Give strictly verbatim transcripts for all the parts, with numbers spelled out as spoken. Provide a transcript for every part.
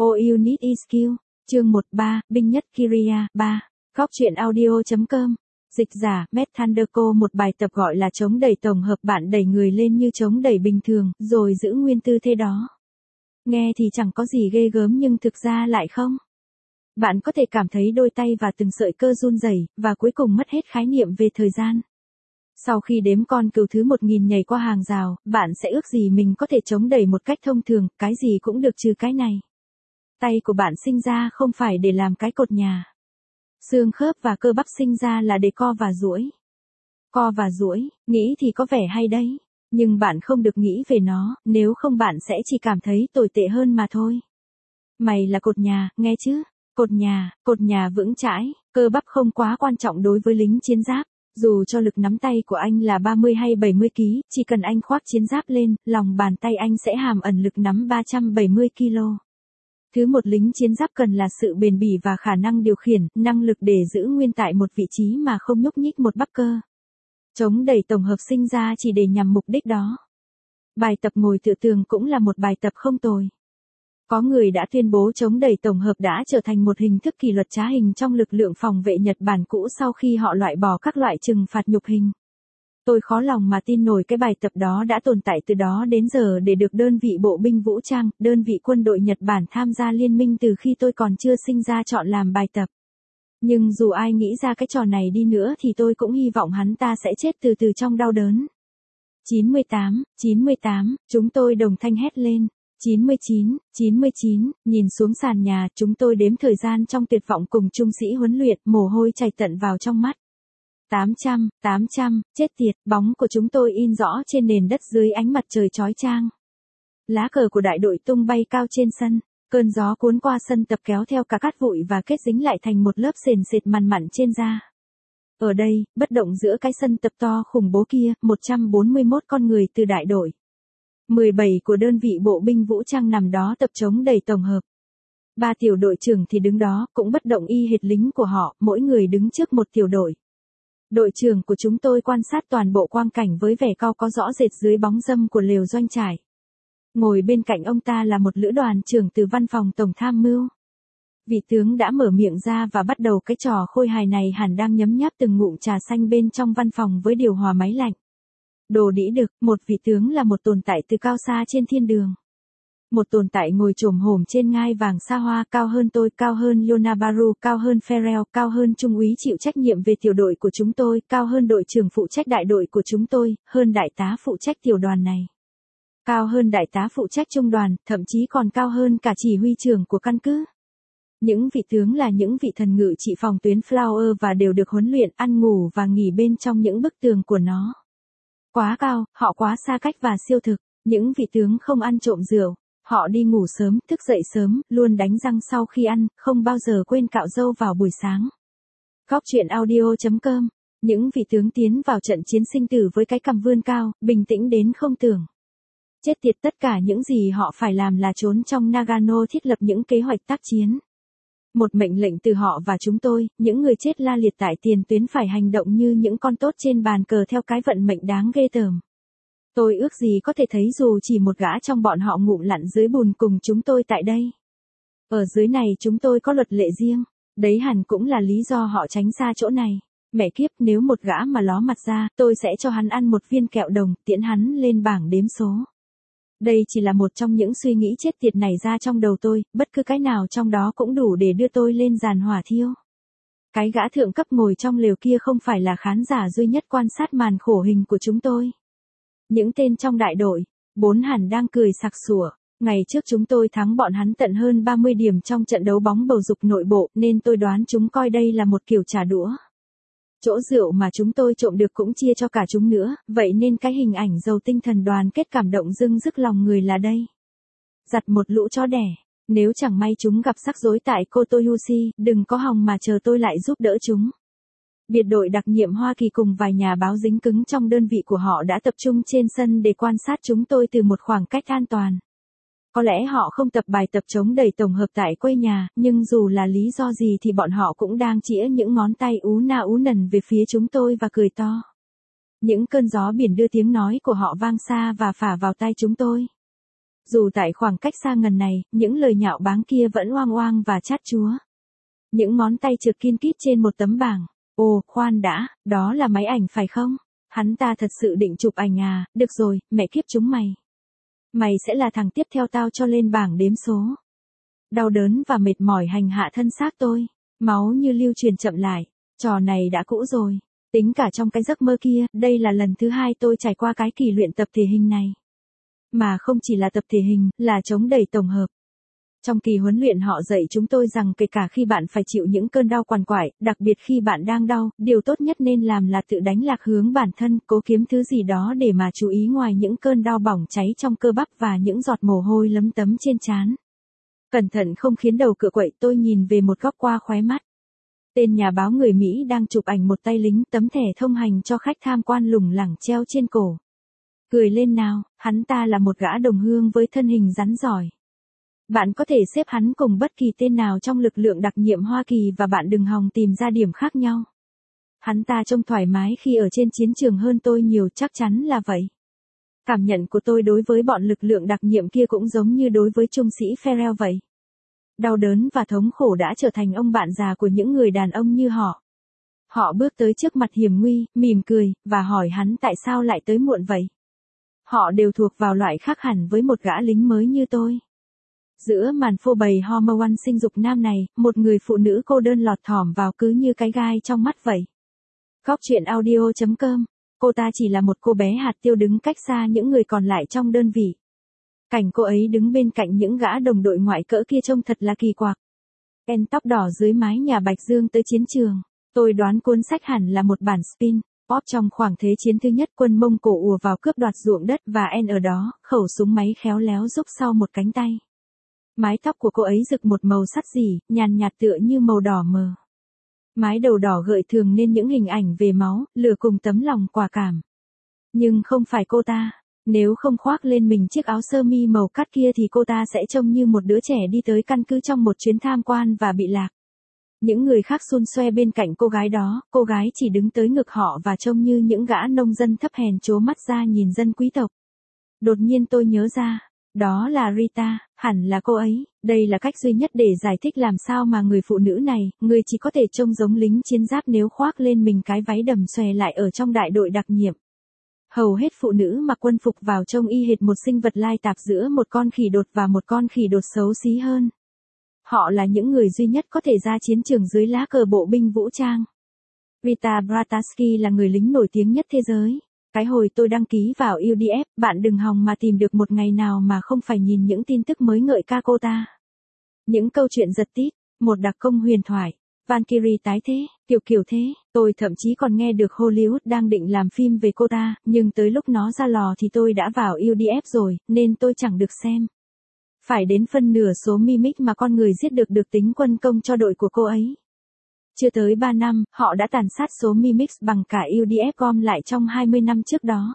All You Need Is Skill. Chương một ba, binh nhất Kyria. ba. Góc truyện audio.com. Dịch giả, Matt Thunderco. Một bài tập gọi là chống đẩy tổng hợp. Bạn đẩy người lên như chống đẩy bình thường, rồi giữ nguyên tư thế đó. Nghe thì chẳng có gì ghê gớm nhưng thực ra lại không. Bạn có thể cảm thấy đôi tay và từng sợi cơ run rẩy, và cuối cùng mất hết khái niệm về thời gian. Sau khi đếm con cừu thứ một nghìn nhảy qua hàng rào, bạn sẽ ước gì mình có thể chống đẩy một cách thông thường, cái gì cũng được trừ cái này. Tay của bạn sinh ra không phải để làm cái cột nhà. Xương khớp và cơ bắp sinh ra là để co và duỗi. Co và duỗi, nghĩ thì có vẻ hay đấy. Nhưng bạn không được nghĩ về nó, nếu không bạn sẽ chỉ cảm thấy tồi tệ hơn mà thôi. Mày là cột nhà, nghe chứ? Cột nhà, cột nhà vững chãi, cơ bắp không quá quan trọng đối với lính chiến giáp. Dù cho lực nắm tay của anh là ba mươi hay bảy mươi ki lô gam, chỉ cần anh khoác chiến giáp lên, lòng bàn tay anh sẽ hàm ẩn lực nắm ba trăm bảy mươi ki lô gam. Thứ một lính chiến giáp cần là sự bền bỉ và khả năng điều khiển, năng lực để giữ nguyên tại một vị trí mà không nhúc nhích một bắp cơ. Chống đẩy tổng hợp sinh ra chỉ để nhằm mục đích đó. Bài tập ngồi tựa tường cũng là một bài tập không tồi. Có người đã tuyên bố chống đẩy tổng hợp đã trở thành một hình thức kỷ luật trá hình trong lực lượng phòng vệ Nhật Bản cũ sau khi họ loại bỏ các loại trừng phạt nhục hình. Tôi khó lòng mà tin nổi cái bài tập đó đã tồn tại từ đó đến giờ để được đơn vị bộ binh vũ trang, đơn vị quân đội Nhật Bản tham gia liên minh từ khi tôi còn chưa sinh ra chọn làm bài tập. Nhưng dù ai nghĩ ra cái trò này đi nữa thì tôi cũng hy vọng hắn ta sẽ chết từ từ trong đau đớn. chín mươi tám, chín mươi tám, chúng tôi đồng thanh hét lên. chín mươi chín, chín mươi chín, nhìn xuống sàn nhà, chúng tôi đếm thời gian trong tuyệt vọng cùng trung sĩ huấn luyện, mồ hôi chảy tận vào trong mắt. tám trăm, tám trăm, chết tiệt, bóng của chúng tôi in rõ trên nền đất dưới ánh mặt trời chói chang. Lá cờ của đại đội tung bay cao trên sân, cơn gió cuốn qua sân tập kéo theo cả cát bụi và kết dính lại thành một lớp sền sệt mằn mặn trên da. Ở đây, bất động giữa cái sân tập to khủng bố kia, một trăm bốn mươi mốt con người từ đại đội mười bảy của đơn vị bộ binh vũ trang nằm đó tập chống đẩy tổng hợp. Ba tiểu đội trưởng thì đứng đó, cũng bất động y hệt lính của họ, mỗi người đứng trước một tiểu đội. Đội trưởng của chúng tôi quan sát toàn bộ quang cảnh với vẻ cau có rõ rệt dưới bóng râm của lều doanh trại. Ngồi bên cạnh ông ta là một lữ đoàn trưởng từ văn phòng tổng tham mưu. Vị tướng đã mở miệng ra và bắt đầu cái trò khôi hài này, hẳn đang nhấm nháp từng ngụm trà xanh bên trong văn phòng với điều hòa máy lạnh. Đồ đĩ đực, một vị tướng là một tồn tại từ cao xa trên thiên đường. Một tồn tại ngồi chồm hổm trên ngai vàng xa hoa, cao hơn tôi, cao hơn Yonabaru, cao hơn Ferrell, cao hơn trung úy chịu trách nhiệm về tiểu đội của chúng tôi, cao hơn đội trưởng phụ trách đại đội của chúng tôi, hơn đại tá phụ trách tiểu đoàn này. Cao hơn đại tá phụ trách trung đoàn, thậm chí còn cao hơn cả chỉ huy trưởng của căn cứ. Những vị tướng là những vị thần ngự trị phòng tuyến Flower và đều được huấn luyện, ăn ngủ và nghỉ bên trong những bức tường của nó. Quá cao, họ quá xa cách và siêu thực. Những vị tướng không ăn trộm rượu. Họ đi ngủ sớm, thức dậy sớm, luôn đánh răng sau khi ăn, không bao giờ quên cạo râu vào buổi sáng. Góc truyện audio.com. Những vị tướng tiến vào trận chiến sinh tử với cái cằm vươn cao, bình tĩnh đến không tưởng. Chết tiệt, tất cả những gì họ phải làm là trốn trong Nagano thiết lập những kế hoạch tác chiến. Một mệnh lệnh từ họ và chúng tôi, những người chết la liệt tại tiền tuyến phải hành động như những con tốt trên bàn cờ theo cái vận mệnh đáng ghê tởm. Tôi ước gì có thể thấy dù chỉ một gã trong bọn họ ngụm lặn dưới bùn cùng chúng tôi tại đây. Ở dưới này chúng tôi có luật lệ riêng, đấy hẳn cũng là lý do họ tránh xa chỗ này. Mẹ kiếp, nếu một gã mà ló mặt ra, tôi sẽ cho hắn ăn một viên kẹo đồng, tiễn hắn lên bảng đếm số. Đây chỉ là một trong những suy nghĩ chết tiệt này ra trong đầu tôi, bất cứ cái nào trong đó cũng đủ để đưa tôi lên giàn hỏa thiêu. Cái gã thượng cấp ngồi trong lều kia không phải là khán giả duy nhất quan sát màn khổ hình của chúng tôi. Những tên trong đại đội, bốn hẳn đang cười sặc sủa. Ngày trước chúng tôi thắng bọn hắn tận hơn ba mươi điểm trong trận đấu bóng bầu dục nội bộ, nên tôi đoán chúng coi đây là một kiểu trả đũa. Chỗ rượu mà chúng tôi trộm được cũng chia cho cả chúng nữa, vậy nên cái hình ảnh giàu tinh thần đoàn kết cảm động dưng dứt lòng người là đây. Giặt một lũ chó đẻ, nếu chẳng may chúng gặp rắc rối tại Kotoyoshi, đừng có hòng mà chờ tôi lại giúp đỡ chúng. Biệt đội đặc nhiệm Hoa Kỳ cùng vài nhà báo dính cứng trong đơn vị của họ đã tập trung trên sân để quan sát chúng tôi từ một khoảng cách an toàn. Có lẽ họ không tập bài tập chống đẩy tổng hợp tại quê nhà, nhưng dù là lý do gì thì bọn họ cũng đang chĩa những ngón tay ú na ú nần về phía chúng tôi và cười to. Những cơn gió biển đưa tiếng nói của họ vang xa và phả vào tai chúng tôi. Dù tại khoảng cách xa ngần này, những lời nhạo báng kia vẫn oang oang và chát chúa. Những ngón tay trượt kin kít trên một tấm bảng. Ồ, khoan đã, đó là máy ảnh phải không? Hắn ta thật sự định chụp ảnh à, được rồi, mẹ kiếp chúng mày. Mày sẽ là thằng tiếp theo tao cho lên bảng đếm số. Đau đớn và mệt mỏi hành hạ thân xác tôi. Máu như lưu truyền chậm lại. Trò này đã cũ rồi. Tính cả trong cái giấc mơ kia, đây là lần thứ hai tôi trải qua cái kỳ luyện tập thể hình này. Mà không chỉ là tập thể hình, là chống đẩy tổng hợp. Trong kỳ huấn luyện họ dạy chúng tôi rằng kể cả khi bạn phải chịu những cơn đau quằn quại, đặc biệt khi bạn đang đau, điều tốt nhất nên làm là tự đánh lạc hướng bản thân, cố kiếm thứ gì đó để mà chú ý ngoài những cơn đau bỏng cháy trong cơ bắp và những giọt mồ hôi lấm tấm trên trán. Cẩn thận không khiến đầu cựa quậy, tôi nhìn về một góc qua khóe mắt. Tên nhà báo người Mỹ đang chụp ảnh một tay lính, tấm thẻ thông hành cho khách tham quan lủng lẳng treo trên cổ. Cười lên nào, hắn ta là một gã đồng hương với thân hình rắn giỏi. Bạn có thể xếp hắn cùng bất kỳ tên nào trong lực lượng đặc nhiệm Hoa Kỳ và bạn đừng hòng tìm ra điểm khác nhau. Hắn ta trông thoải mái khi ở trên chiến trường hơn tôi nhiều, chắc chắn là vậy. Cảm nhận của tôi đối với bọn lực lượng đặc nhiệm kia cũng giống như đối với trung sĩ Farrell vậy. Đau đớn và thống khổ đã trở thành ông bạn già của những người đàn ông như họ. Họ bước tới trước mặt hiểm nguy, mỉm cười, và hỏi hắn tại sao lại tới muộn vậy. Họ đều thuộc vào loại khác hẳn với một gã lính mới như tôi. Giữa màn phô bày hormone sinh dục nam này, một người phụ nữ cô đơn lọt thỏm vào cứ như cái gai trong mắt vậy. Góc truyện audio chấm com. Cô ta chỉ là một cô bé hạt tiêu đứng cách xa những người còn lại trong đơn vị. Cảnh cô ấy đứng bên cạnh những gã đồng đội ngoại cỡ kia trông thật là kỳ quặc. En tóc đỏ dưới mái nhà Bạch Dương tới chiến trường. Tôi đoán cuốn sách hẳn là một bản spin. Pop trong khoảng thế chiến thứ nhất, quân Mông Cổ ùa vào cướp đoạt ruộng đất và En ở đó, khẩu súng máy khéo léo rúc sau một cánh tay. Mái tóc của cô ấy rực một màu sắt rỉ, nhàn nhạt tựa như màu đỏ mờ. Mái đầu đỏ gợi thường nên những hình ảnh về máu, lửa cùng tấm lòng quả cảm. Nhưng không phải cô ta. Nếu không khoác lên mình chiếc áo sơ mi màu cát kia thì cô ta sẽ trông như một đứa trẻ đi tới căn cứ trong một chuyến tham quan và bị lạc. Những người khác xun xoe bên cạnh cô gái đó, cô gái chỉ đứng tới ngực họ và trông như những gã nông dân thấp hèn trố mắt ra nhìn dân quý tộc. Đột nhiên tôi nhớ ra, đó là Rita, hẳn là cô ấy. Đây là cách duy nhất để giải thích làm sao mà người phụ nữ này, người chỉ có thể trông giống lính chiến giáp nếu khoác lên mình cái váy đầm xòe lại ở trong đại đội đặc nhiệm. Hầu hết phụ nữ mặc quân phục vào trông y hệt một sinh vật lai tạp giữa một con khỉ đột và một con khỉ đột xấu xí hơn. Họ là những người duy nhất có thể ra chiến trường dưới lá cờ bộ binh vũ trang. Rita Brataski là người lính nổi tiếng nhất thế giới. Cái hồi tôi đăng ký vào u đê ép, bạn đừng hòng mà tìm được một ngày nào mà không phải nhìn những tin tức mới ngợi ca cô ta. Những câu chuyện giật tít, một đặc công huyền thoại, Valkyrie tái thế, kiểu kiểu thế. Tôi thậm chí còn nghe được Hollywood đang định làm phim về cô ta, nhưng tới lúc nó ra lò thì tôi đã vào u đê ép rồi, nên tôi chẳng được xem. Phải đến phân nửa số mimic mà con người giết được được tính quân công cho đội của cô ấy. Chưa tới ba năm, họ đã tàn sát số mimics bằng cả u đê ép gom lại trong hai mươi năm trước đó.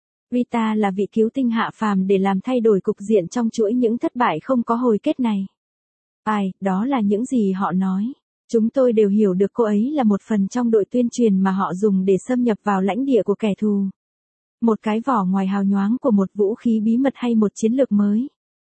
Rita là vị cứu tinh hạ phàm để làm thay đổi cục diện trong chuỗi những thất bại không có hồi kết này. Ai, đó là những gì họ nói. Chúng tôi đều hiểu được cô ấy là một phần trong đội tuyên truyền mà họ dùng để xâm nhập vào lãnh địa của kẻ thù. Một cái vỏ ngoài hào nhoáng của một vũ khí bí mật hay một chiến lược mới.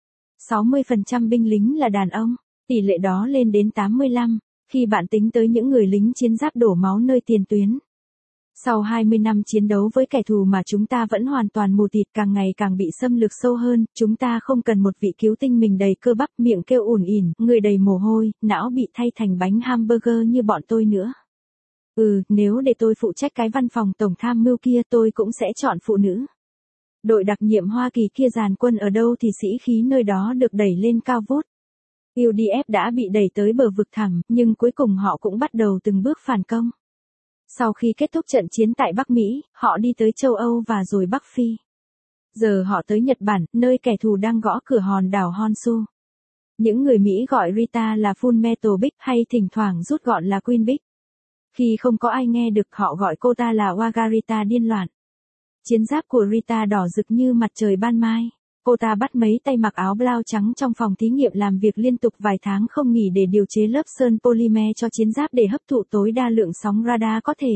sáu mươi phần trăm binh lính là đàn ông, tỷ lệ đó lên đến tám mươi lăm, khi bạn tính tới những người lính chiến giáp đổ máu nơi tiền tuyến. Sau hai mươi năm chiến đấu với kẻ thù mà chúng ta vẫn hoàn toàn mù tịt, càng ngày càng bị xâm lược sâu hơn, chúng ta không cần một vị cứu tinh mình đầy cơ bắp, miệng kêu ủn ỉn, người đầy mồ hôi, não bị thay thành bánh hamburger như bọn tôi nữa. Ừ, nếu để tôi phụ trách cái văn phòng tổng tham mưu kia tôi cũng sẽ chọn phụ nữ. Đội đặc nhiệm Hoa Kỳ kia dàn quân ở đâu thì sĩ khí nơi đó được đẩy lên cao vút. u đê ép đã bị đẩy tới bờ vực thẳm, nhưng cuối cùng họ cũng bắt đầu từng bước phản công. Sau khi kết thúc trận chiến tại Bắc Mỹ, họ đi tới châu Âu và rồi Bắc Phi. Giờ họ tới Nhật Bản, nơi kẻ thù đang gõ cửa hòn đảo Honshu. Những người Mỹ gọi Rita là Full Metal Big hay thỉnh thoảng rút gọn là Queen Big. Khi không có ai nghe được họ gọi cô ta là Wagarita điên loạn. Chiến giáp của Rita đỏ rực như mặt trời ban mai. Cô ta bắt mấy tay mặc áo blau trắng trong phòng thí nghiệm làm việc liên tục vài tháng không nghỉ để điều chế lớp sơn polymer cho chiến giáp để hấp thụ tối đa lượng sóng radar có thể.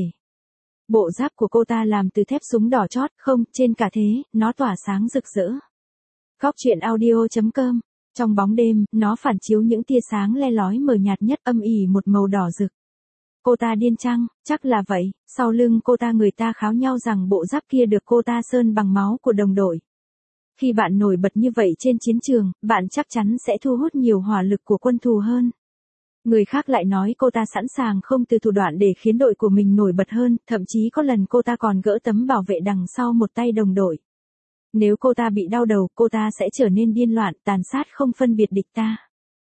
Bộ giáp của cô ta làm từ thép súng đỏ chót, không, trên cả thế, nó tỏa sáng rực rỡ. Góc truyện audio.com. Trong bóng đêm, nó phản chiếu những tia sáng le lói mờ nhạt nhất, âm ỉ một màu đỏ rực. Cô ta điên chăng? Chắc là vậy. Sau lưng cô ta người ta kháo nhau rằng bộ giáp kia được cô ta sơn bằng máu của đồng đội. Khi bạn nổi bật như vậy trên chiến trường, bạn chắc chắn sẽ thu hút nhiều hỏa lực của quân thù hơn. Người khác lại nói cô ta sẵn sàng không từ thủ đoạn để khiến đội của mình nổi bật hơn, thậm chí có lần cô ta còn gỡ tấm bảo vệ đằng sau một tay đồng đội. Nếu cô ta bị đau đầu, cô ta sẽ trở nên điên loạn, tàn sát không phân biệt địch ta.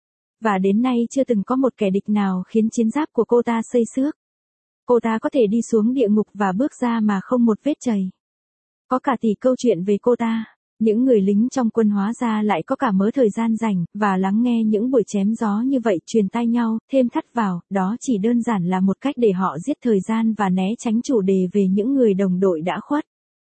Và đến nay chưa từng có một kẻ địch nào khiến chiến giáp của cô ta xây xước. Cô ta có thể đi xuống địa ngục và bước ra mà không một vết chày. Có cả tỷ câu chuyện về cô ta. Những người lính trong quân hóa ra lại có cả mớ thời gian rảnh, và lắng nghe những buổi chém gió như vậy truyền tai nhau, thêm thắt vào, đó chỉ đơn giản là một cách để họ giết thời gian và né tránh chủ đề về những người đồng đội đã khuất.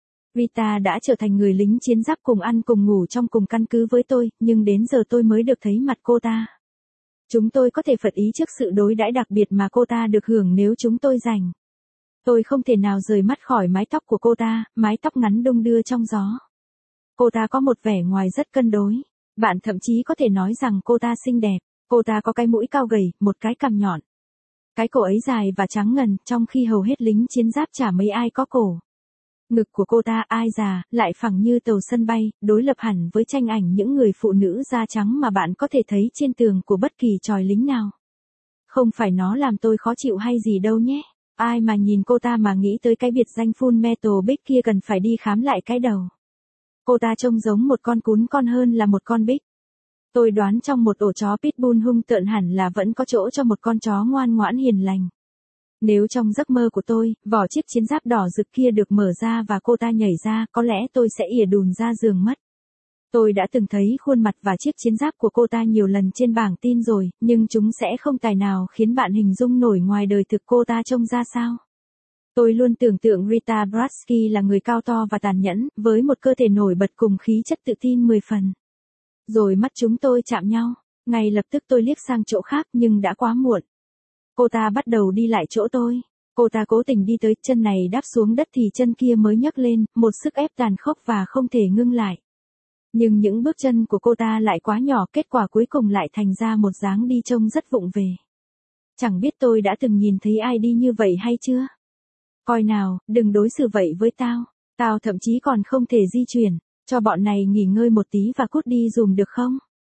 Rita đã trở thành người lính chiến giáp cùng ăn cùng ngủ trong cùng căn cứ với tôi, nhưng đến giờ tôi mới được thấy mặt cô ta. Chúng tôi có thể phật ý trước sự đối đãi đặc biệt mà cô ta được hưởng nếu chúng tôi giành. Tôi không thể nào rời mắt khỏi mái tóc của cô ta, mái tóc ngắn đung đưa trong gió. Cô ta có một vẻ ngoài rất cân đối. Bạn thậm chí có thể nói rằng cô ta xinh đẹp. Cô ta có cái mũi cao gầy, một cái cằm nhọn. Cái cổ ấy dài và trắng ngần, trong khi hầu hết lính chiến giáp chả mấy ai có cổ. Ngực của cô ta ai già, lại phẳng như tàu sân bay, đối lập hẳn với tranh ảnh những người phụ nữ da trắng mà bạn có thể thấy trên tường của bất kỳ chòi lính nào. Không phải nó làm tôi khó chịu hay gì đâu nhé. Ai mà nhìn cô ta mà nghĩ tới cái biệt danh Full Metal Big kia cần phải đi khám lại cái đầu. Cô ta trông giống một con cún con hơn là một con big. Tôi đoán trong một ổ chó pitbull hung tợn hẳn là vẫn có chỗ cho một con chó ngoan ngoãn hiền lành. Nếu trong giấc mơ của tôi, vỏ chiếc chiến giáp đỏ rực kia được mở ra và cô ta nhảy ra, có lẽ tôi sẽ ỉa đùn ra giường mất. Tôi đã từng thấy khuôn mặt và chiếc chiến giáp của cô ta nhiều lần trên bảng tin rồi, nhưng chúng sẽ không tài nào khiến bạn hình dung nổi ngoài đời thực cô ta trông ra sao. Tôi luôn tưởng tượng Rita Bratsky là người cao to và tàn nhẫn, với một cơ thể nổi bật cùng khí chất tự tin mười phần. Rồi mắt chúng tôi chạm nhau, ngay lập tức tôi liếc sang chỗ khác nhưng đã quá muộn. Cô ta bắt đầu đi lại chỗ tôi. Cô ta cố tình đi tới, chân này đáp xuống đất thì chân kia mới nhấc lên, một sức ép tàn khốc và không thể ngưng lại. Nhưng những bước chân của cô ta lại quá nhỏ, kết quả cuối cùng lại thành ra một dáng đi trông rất vụng về. Chẳng biết tôi đã từng nhìn thấy ai đi như vậy hay chưa? Coi nào, đừng đối xử vậy với tao. Tao thậm chí còn không thể di chuyển. Cho bọn này nghỉ ngơi một tí và cút đi dùm được không?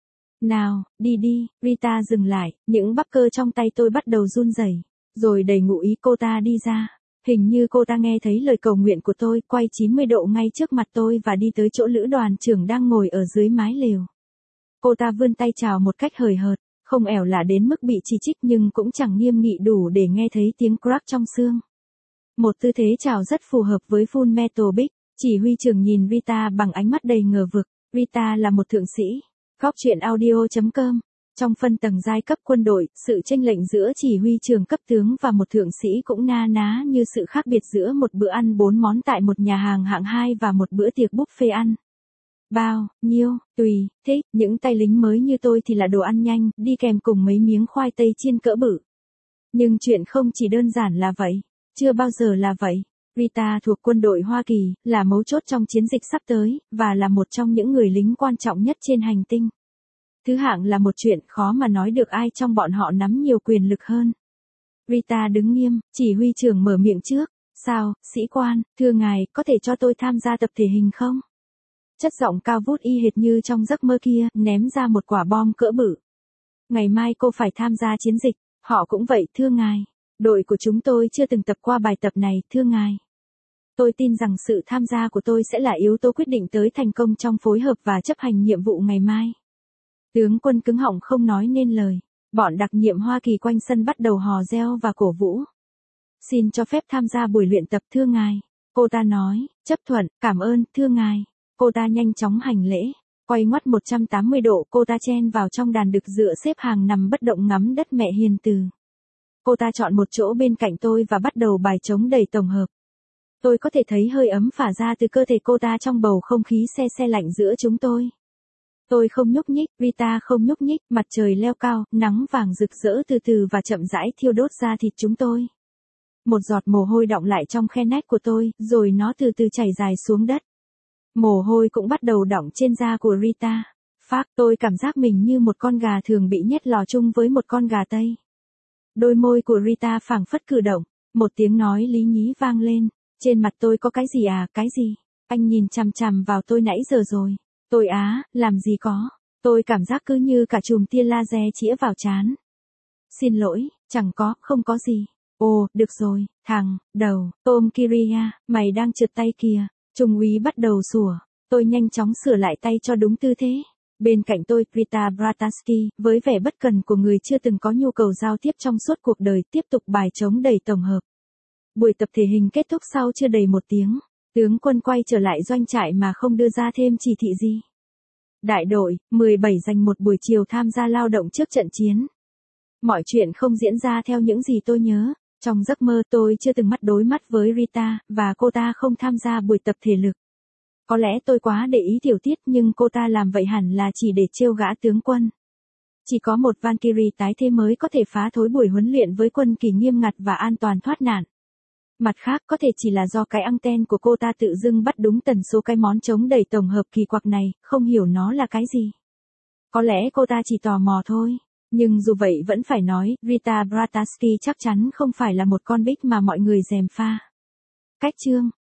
Nào, đi đi. Rita dừng lại, những bắp cơ trong tay tôi bắt đầu run rẩy. Rồi đầy ngụ ý cô ta đi ra. Hình như cô ta nghe thấy lời cầu nguyện của tôi, quay chín mươi độ ngay trước mặt tôi và đi tới chỗ lữ đoàn trưởng đang ngồi ở dưới mái lều. Cô ta vươn tay chào một cách hời hợt, không ẻo lả đến mức bị chỉ trích nhưng cũng chẳng nghiêm nghị đủ để nghe thấy tiếng crack trong xương. Một tư thế chào rất phù hợp với Full Metal Big. Chỉ huy trưởng nhìn Rita bằng ánh mắt đầy ngờ vực. Rita là một thượng sĩ. Góc truyện audio.com. Trong phân tầng giai cấp quân đội, sự chênh lệch giữa chỉ huy trưởng cấp tướng và một thượng sĩ cũng na ná như sự khác biệt giữa một bữa ăn bốn món tại một nhà hàng hạng hai và một bữa tiệc buffet ăn. Bao nhiêu, tùy, thích, những tay lính mới như tôi thì là đồ ăn nhanh, đi kèm cùng mấy miếng khoai tây chiên cỡ bự. Nhưng chuyện không chỉ đơn giản là vậy. Chưa bao giờ là vậy. Rita thuộc quân đội Hoa Kỳ, là mấu chốt trong chiến dịch sắp tới, và là một trong những người lính quan trọng nhất trên hành tinh. Thứ hạng là một chuyện khó mà nói được ai trong bọn họ nắm nhiều quyền lực hơn. Rita đứng nghiêm, chỉ huy trưởng mở miệng trước. Sao, sĩ quan, thưa ngài, có thể cho tôi tham gia tập thể hình không? Chất giọng cao vút y hệt như trong giấc mơ kia, ném ra một quả bom cỡ bự. Ngày mai cô phải tham gia chiến dịch. Họ cũng vậy, thưa ngài. Đội của chúng tôi chưa từng tập qua bài tập này, thưa ngài. Tôi tin rằng sự tham gia của tôi sẽ là yếu tố quyết định tới thành công trong phối hợp và chấp hành nhiệm vụ ngày mai. Tướng quân cứng họng không nói nên lời. Bọn đặc nhiệm Hoa Kỳ quanh sân bắt đầu hò reo và cổ vũ. Xin cho phép tham gia buổi luyện tập, thưa ngài. Cô ta nói, chấp thuận, cảm ơn, thưa ngài. Cô ta nhanh chóng hành lễ. Quay ngoắt một trăm tám mươi độ, cô ta chen vào trong đàn đực dựa xếp hàng nằm bất động ngắm đất mẹ hiền từ. Cô ta chọn một chỗ bên cạnh tôi và bắt đầu bài chống đẩy tổng hợp. Tôi có thể thấy hơi ấm phả ra từ cơ thể cô ta trong bầu không khí se se lạnh giữa chúng tôi. Tôi không nhúc nhích, Rita không nhúc nhích, mặt trời leo cao, nắng vàng rực rỡ từ từ và chậm rãi thiêu đốt da thịt chúng tôi. Một giọt mồ hôi đọng lại trong khe nách của tôi, rồi nó từ từ chảy dài xuống đất. Mồ hôi cũng bắt đầu đọng trên da của Rita. Phác, tôi cảm giác mình như một con gà thường bị nhét lò chung với một con gà Tây. Đôi môi của Rita phảng phất cử động, một tiếng nói lý nhí vang lên. Trên mặt tôi có cái gì à, cái gì? Anh nhìn chằm chằm vào tôi nãy giờ rồi. Tôi á, làm gì có. Tôi cảm giác cứ như cả chùm tia laser chĩa vào trán. Xin lỗi, chẳng có, không có gì. Ồ, được rồi, thằng, đầu, Tom Kiria, mày đang trượt tay kìa. Trung úy bắt đầu sủa. Tôi nhanh chóng sửa lại tay cho đúng tư thế. Bên cạnh tôi, Rita Bratansky, với vẻ bất cần của người chưa từng có nhu cầu giao tiếp trong suốt cuộc đời, tiếp tục bài chống đẩy tổng hợp. Buổi tập thể hình kết thúc sau chưa đầy một tiếng. Tướng quân quay trở lại doanh trại mà không đưa ra thêm chỉ thị gì. Đại đội, mười bảy dành một buổi chiều tham gia lao động trước trận chiến. Mọi chuyện không diễn ra theo những gì tôi nhớ. Trong giấc mơ tôi chưa từng mắt đối mắt với Rita, và cô ta không tham gia buổi tập thể lực. Có lẽ tôi quá để ý tiểu tiết nhưng cô ta làm vậy hẳn là chỉ để trêu gã tướng quân. Chỉ có một Valkyrie tái thế mới có thể phá thối buổi huấn luyện với quân kỳ nghiêm ngặt và an toàn thoát nạn. Mặt khác có thể chỉ là do cái anten của cô ta tự dưng bắt đúng tần số cái món chống đẩy tổng hợp kỳ quặc này, không hiểu nó là cái gì. Có lẽ cô ta chỉ tò mò thôi. Nhưng dù vậy vẫn phải nói, Rita Bratansky chắc chắn không phải là một con bích mà mọi người gièm pha. Cách chương